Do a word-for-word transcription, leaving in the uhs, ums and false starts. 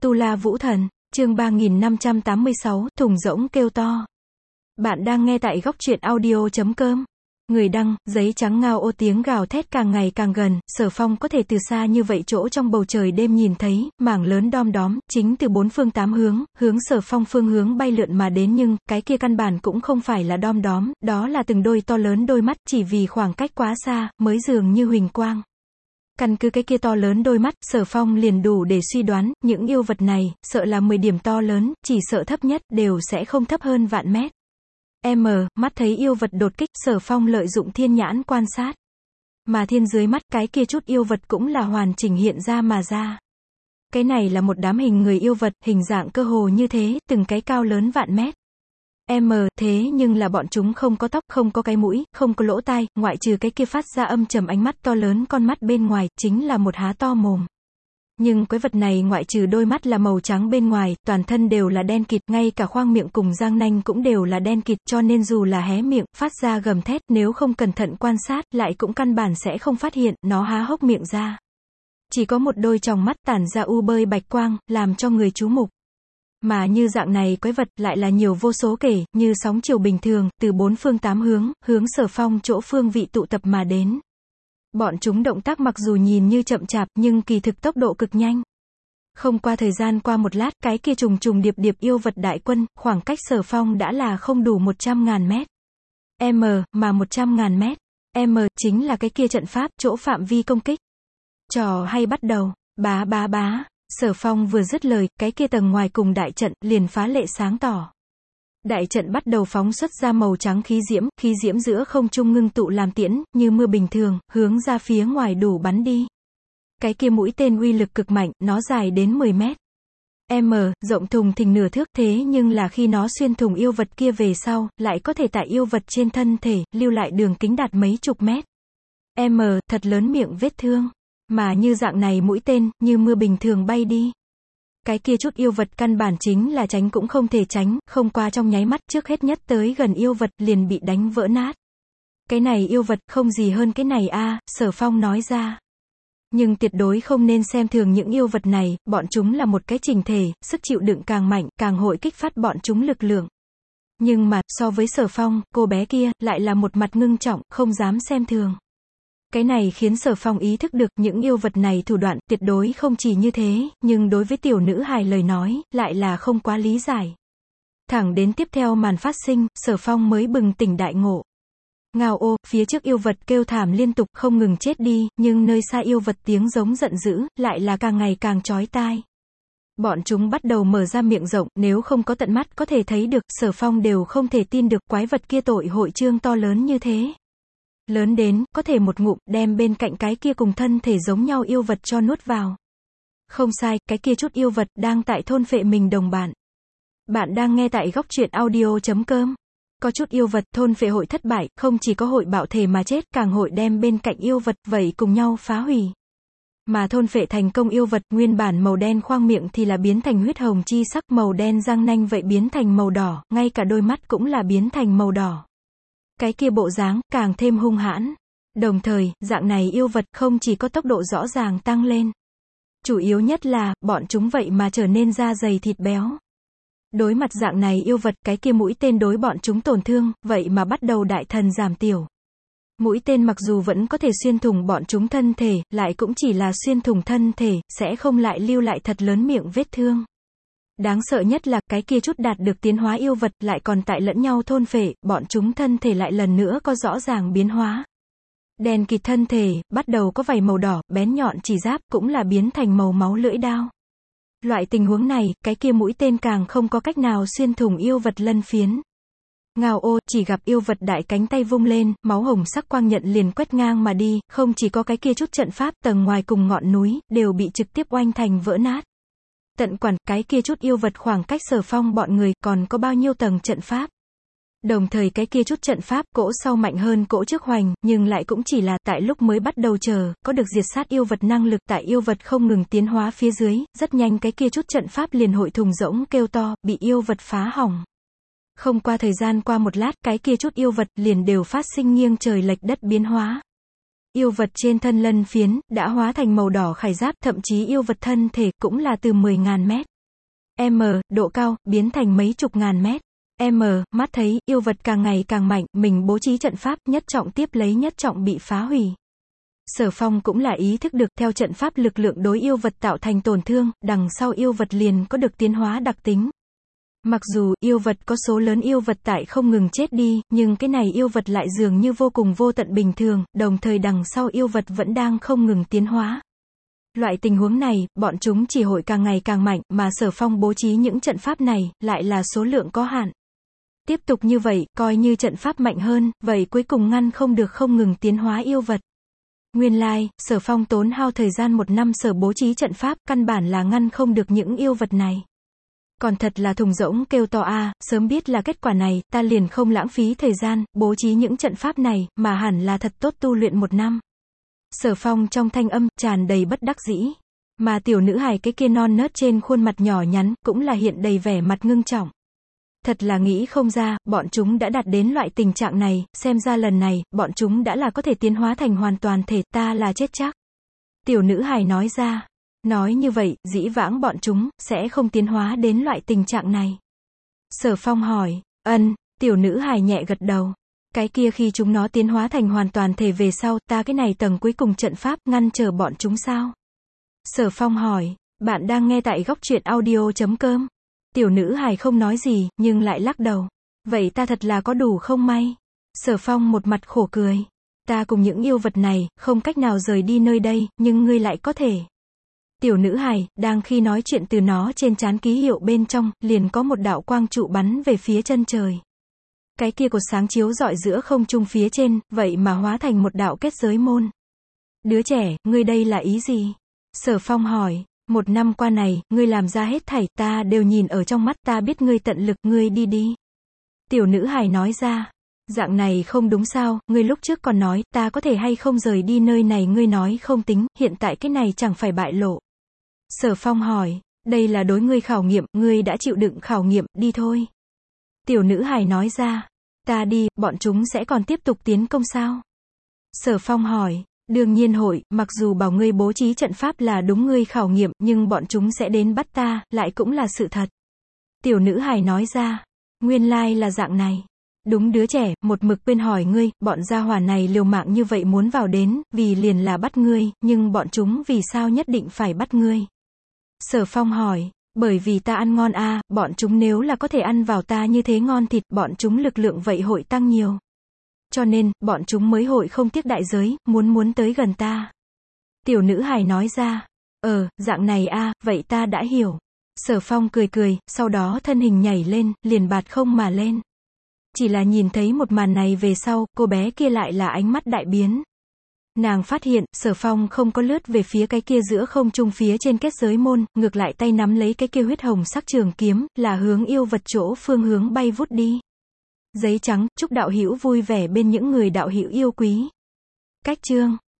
Tu La Vũ Thần, chương ba nghìn năm trăm tám mươi sáu, thùng rỗng kêu to. Bạn đang nghe tại góc truyện audio chấm com. Người đăng, giấy trắng ngao ô tiếng gào thét càng ngày càng gần, Sở Phong có thể từ xa như vậy chỗ trong bầu trời đêm nhìn thấy, mảng lớn đom đóm, chính từ bốn phương tám hướng, hướng Sở Phong phương hướng bay lượn mà đến nhưng, cái kia căn bản cũng không phải là đom đóm, đó là từng đôi to lớn đôi mắt, chỉ vì khoảng cách quá xa, mới dường như huỳnh quang. Căn cứ cái kia to lớn đôi mắt, Sở Phong liền đủ để suy đoán, những yêu vật này, sợ là mười điểm to lớn, chỉ sợ thấp nhất, đều sẽ không thấp hơn vạn mét. M, mắt thấy yêu vật đột kích, Sở Phong lợi dụng thiên nhãn quan sát. Mà thiên dưới mắt, cái kia chút yêu vật cũng là hoàn chỉnh hiện ra mà ra. Cái này là một đám hình người yêu vật, hình dạng cơ hồ như thế, từng cái cao lớn vạn mét. M, thế nhưng là bọn chúng không có tóc, không có cái mũi, không có lỗ tai, ngoại trừ cái kia phát ra âm trầm ánh mắt to lớn con mắt bên ngoài, chính là một há to mồm. Nhưng quái vật này ngoại trừ đôi mắt là màu trắng bên ngoài, toàn thân đều là đen kịt, ngay cả khoang miệng cùng răng nanh cũng đều là đen kịt, cho nên dù là hé miệng, phát ra gầm thét, nếu không cẩn thận quan sát, lại cũng căn bản sẽ không phát hiện, nó há hốc miệng ra. Chỉ có một đôi tròng mắt tản ra u bơi bạch quang, làm cho người chú mục. Mà như dạng này quái vật lại là nhiều vô số kể, như sóng chiều bình thường, từ bốn phương tám hướng, hướng Sở Phong chỗ phương vị tụ tập mà đến. Bọn chúng động tác mặc dù nhìn như chậm chạp, nhưng kỳ thực tốc độ cực nhanh. Không qua thời gian qua một lát, cái kia trùng trùng điệp điệp yêu vật đại quân, khoảng cách Sở Phong đã là không đủ một trăm ngàn mét. M, mà một trăm ngàn mét. M, chính là cái kia trận pháp, chỗ phạm vi công kích. Trò hay bắt đầu, bá bá bá. Sở Phong vừa dứt lời, cái kia tầng ngoài cùng đại trận, liền phá lệ sáng tỏ. Đại trận bắt đầu phóng xuất ra màu trắng khí diễm, khí diễm giữa không trung ngưng tụ làm tiễn, như mưa bình thường, hướng ra phía ngoài đủ bắn đi. Cái kia mũi tên uy lực cực mạnh, nó dài đến mười mét. M, rộng thùng thình nửa thước, thế nhưng là khi nó xuyên thủng yêu vật kia về sau, lại có thể tại yêu vật trên thân thể, lưu lại đường kính đạt mấy chục mét. M, thật lớn miệng vết thương. Mà như dạng này mũi tên, như mưa bình thường bay đi. Cái kia chút yêu vật căn bản chính là tránh cũng không thể tránh, không qua trong nháy mắt, trước hết nhất tới gần yêu vật, liền bị đánh vỡ nát. Cái này yêu vật, không gì hơn cái này a, à, Sở Phong nói ra. Nhưng tuyệt đối không nên xem thường những yêu vật này, bọn chúng là một cái chỉnh thể, sức chịu đựng càng mạnh, càng hội kích phát bọn chúng lực lượng. Nhưng mà, so với Sở Phong, cô bé kia, lại là một mặt ngưng trọng, không dám xem thường. Cái này khiến Sở Phong ý thức được những yêu vật này thủ đoạn, tuyệt đối không chỉ như thế, nhưng đối với tiểu nữ hài lời nói, lại là không quá lý giải. Thẳng đến tiếp theo màn phát sinh, Sở Phong mới bừng tỉnh đại ngộ. Ngao ô, phía trước yêu vật kêu thảm liên tục không ngừng chết đi, nhưng nơi xa yêu vật tiếng giống giận dữ, lại là càng ngày càng chói tai. Bọn chúng bắt đầu mở ra miệng rộng, nếu không có tận mắt có thể thấy được, Sở Phong đều không thể tin được quái vật kia tội hội trương to lớn như thế. Lớn đến, có thể một ngụm, đem bên cạnh cái kia cùng thân thể giống nhau yêu vật cho nuốt vào. Không sai, cái kia chút yêu vật, đang tại thôn phệ mình đồng bạn. Bạn đang nghe tại góc truyện audio chấm com. Có chút yêu vật, thôn phệ hội thất bại, không chỉ có hội bạo thể mà chết, càng hội đem bên cạnh yêu vật, vậy cùng nhau phá hủy. Mà thôn phệ thành công yêu vật, nguyên bản màu đen khoang miệng thì là biến thành huyết hồng chi sắc, màu đen răng nanh vậy biến thành màu đỏ, ngay cả đôi mắt cũng là biến thành màu đỏ. Cái kia bộ dáng, càng thêm hung hãn. Đồng thời, dạng này yêu vật không chỉ có tốc độ rõ ràng tăng lên. Chủ yếu nhất là, bọn chúng vậy mà trở nên da dày thịt béo. Đối mặt dạng này yêu vật, cái kia mũi tên đối bọn chúng tổn thương, vậy mà bắt đầu đại thần giảm tiểu. Mũi tên mặc dù vẫn có thể xuyên thủng bọn chúng thân thể, lại cũng chỉ là xuyên thủng thân thể, sẽ không lại lưu lại thật lớn miệng vết thương. Đáng sợ nhất là, cái kia chút đạt được tiến hóa yêu vật, lại còn tại lẫn nhau thôn phệ, bọn chúng thân thể lại lần nữa có rõ ràng biến hóa. Đen kịt thân thể, bắt đầu có vảy màu đỏ, bén nhọn chỉ giáp, cũng là biến thành màu máu lưỡi đao. Loại tình huống này, cái kia mũi tên càng không có cách nào xuyên thủng yêu vật lân phiến. Ngao ô, chỉ gặp yêu vật đại cánh tay vung lên, máu hồng sắc quang nhận liền quét ngang mà đi, không chỉ có cái kia chút trận pháp, tầng ngoài cùng ngọn núi, đều bị trực tiếp oanh thành vỡ nát. Tận quản, cái kia chút yêu vật khoảng cách Sở Phong bọn người, còn có bao nhiêu tầng trận pháp. Đồng thời cái kia chút trận pháp, cỗ sau mạnh hơn cỗ trước hoành, nhưng lại cũng chỉ là, tại lúc mới bắt đầu chờ, có được diệt sát yêu vật năng lực, tại yêu vật không ngừng tiến hóa phía dưới, rất nhanh cái kia chút trận pháp liền hội thùng rỗng kêu to, bị yêu vật phá hỏng. Không qua thời gian qua một lát, cái kia chút yêu vật, liền đều phát sinh nghiêng trời lệch đất biến hóa. Yêu vật trên thân lân phiến, đã hóa thành màu đỏ khải giáp, thậm chí yêu vật thân thể, cũng là từ mười ngàn mét. M, độ cao, biến thành mấy chục ngàn mét. M, mắt thấy, yêu vật càng ngày càng mạnh, mình bố trí trận pháp, nhất trọng tiếp lấy nhất trọng bị phá hủy. Sở Phong cũng là ý thức được, theo trận pháp lực lượng đối yêu vật tạo thành tổn thương, đằng sau yêu vật liền có được tiến hóa đặc tính. Mặc dù, yêu vật có số lớn yêu vật tại không ngừng chết đi, nhưng cái này yêu vật lại dường như vô cùng vô tận bình thường, đồng thời đằng sau yêu vật vẫn đang không ngừng tiến hóa. Loại tình huống này, bọn chúng chỉ hội càng ngày càng mạnh, mà Sở Phong bố trí những trận pháp này, lại là số lượng có hạn. Tiếp tục như vậy, coi như trận pháp mạnh hơn, vậy cuối cùng ngăn không được không ngừng tiến hóa yêu vật. Nguyên lai, like, Sở Phong tốn hao thời gian một năm sở bố trí trận pháp, căn bản là ngăn không được những yêu vật này. Còn thật là thùng rỗng kêu to a, à, sớm biết là kết quả này, ta liền không lãng phí thời gian, bố trí những trận pháp này, mà hẳn là thật tốt tu luyện một năm. Sở Phong trong thanh âm, tràn đầy bất đắc dĩ. Mà tiểu nữ hài cái kia non nớt trên khuôn mặt nhỏ nhắn, cũng là hiện đầy vẻ mặt ngưng trọng. Thật là nghĩ không ra, bọn chúng đã đạt đến loại tình trạng này, xem ra lần này, bọn chúng đã là có thể tiến hóa thành hoàn toàn thể, ta là chết chắc. Tiểu nữ hài nói ra. Nói như vậy, dĩ vãng bọn chúng, sẽ không tiến hóa đến loại tình trạng này. Sở Phong hỏi, ân, tiểu nữ hài nhẹ gật đầu. Cái kia khi chúng nó tiến hóa thành hoàn toàn thể về sau, ta cái này tầng cuối cùng trận pháp, ngăn trở bọn chúng sao? Sở Phong hỏi, bạn đang nghe tại góc truyện audio chấm com. Tiểu nữ hài không nói gì, nhưng lại lắc đầu. Vậy ta thật là có đủ không may? Sở Phong một mặt khổ cười. Ta cùng những yêu vật này, không cách nào rời đi nơi đây, nhưng ngươi lại có thể. Tiểu nữ hài, đang khi nói chuyện từ nó trên trán ký hiệu bên trong, liền có một đạo quang trụ bắn về phía chân trời. Cái kia cột sáng chiếu rọi giữa không trung phía trên, vậy mà hóa thành một đạo kết giới môn. Đứa trẻ, ngươi đây là ý gì? Sở Phong hỏi, một năm qua này, ngươi làm ra hết thảy, ta đều nhìn ở trong mắt, ta biết ngươi tận lực, ngươi đi đi. Tiểu nữ hài nói ra, dạng này không đúng sao, ngươi lúc trước còn nói, ta có thể hay không rời đi nơi này, ngươi nói không tính, hiện tại cái này chẳng phải bại lộ. Sở Phong hỏi, đây là đối ngươi khảo nghiệm, ngươi đã chịu đựng khảo nghiệm, đi thôi. Tiểu nữ hài nói ra, ta đi, bọn chúng sẽ còn tiếp tục tiến công sao? Sở Phong hỏi, đương nhiên hội, mặc dù bảo ngươi bố trí trận pháp là đúng ngươi khảo nghiệm, nhưng bọn chúng sẽ đến bắt ta, lại cũng là sự thật. Tiểu nữ hài nói ra, nguyên lai là dạng này. Đúng đứa trẻ, một mực quên hỏi ngươi, bọn gia hỏa này liều mạng như vậy muốn vào đến, vì liền là bắt ngươi, nhưng bọn chúng vì sao nhất định phải bắt ngươi? Sở Phong hỏi, bởi vì ta ăn ngon a, à, bọn chúng nếu là có thể ăn vào ta như thế ngon thịt, bọn chúng lực lượng vậy hội tăng nhiều. Cho nên, bọn chúng mới hội không tiếc đại giới, muốn muốn tới gần ta. Tiểu nữ hài nói ra, ờ, dạng này a, à, vậy ta đã hiểu. Sở Phong cười cười, sau đó thân hình nhảy lên, liền bạt không mà lên. Chỉ là nhìn thấy một màn này về sau, cô bé kia lại là ánh mắt đại biến. Nàng phát hiện, Sở Phong không có lướt về phía cái kia giữa không trung phía trên kết giới môn, ngược lại tay nắm lấy cái kia huyết hồng sắc trường kiếm, là hướng yêu vật chỗ phương hướng bay vút đi. Giấy trắng, chúc đạo hữu vui vẻ bên những người đạo hữu yêu quý. Cách chương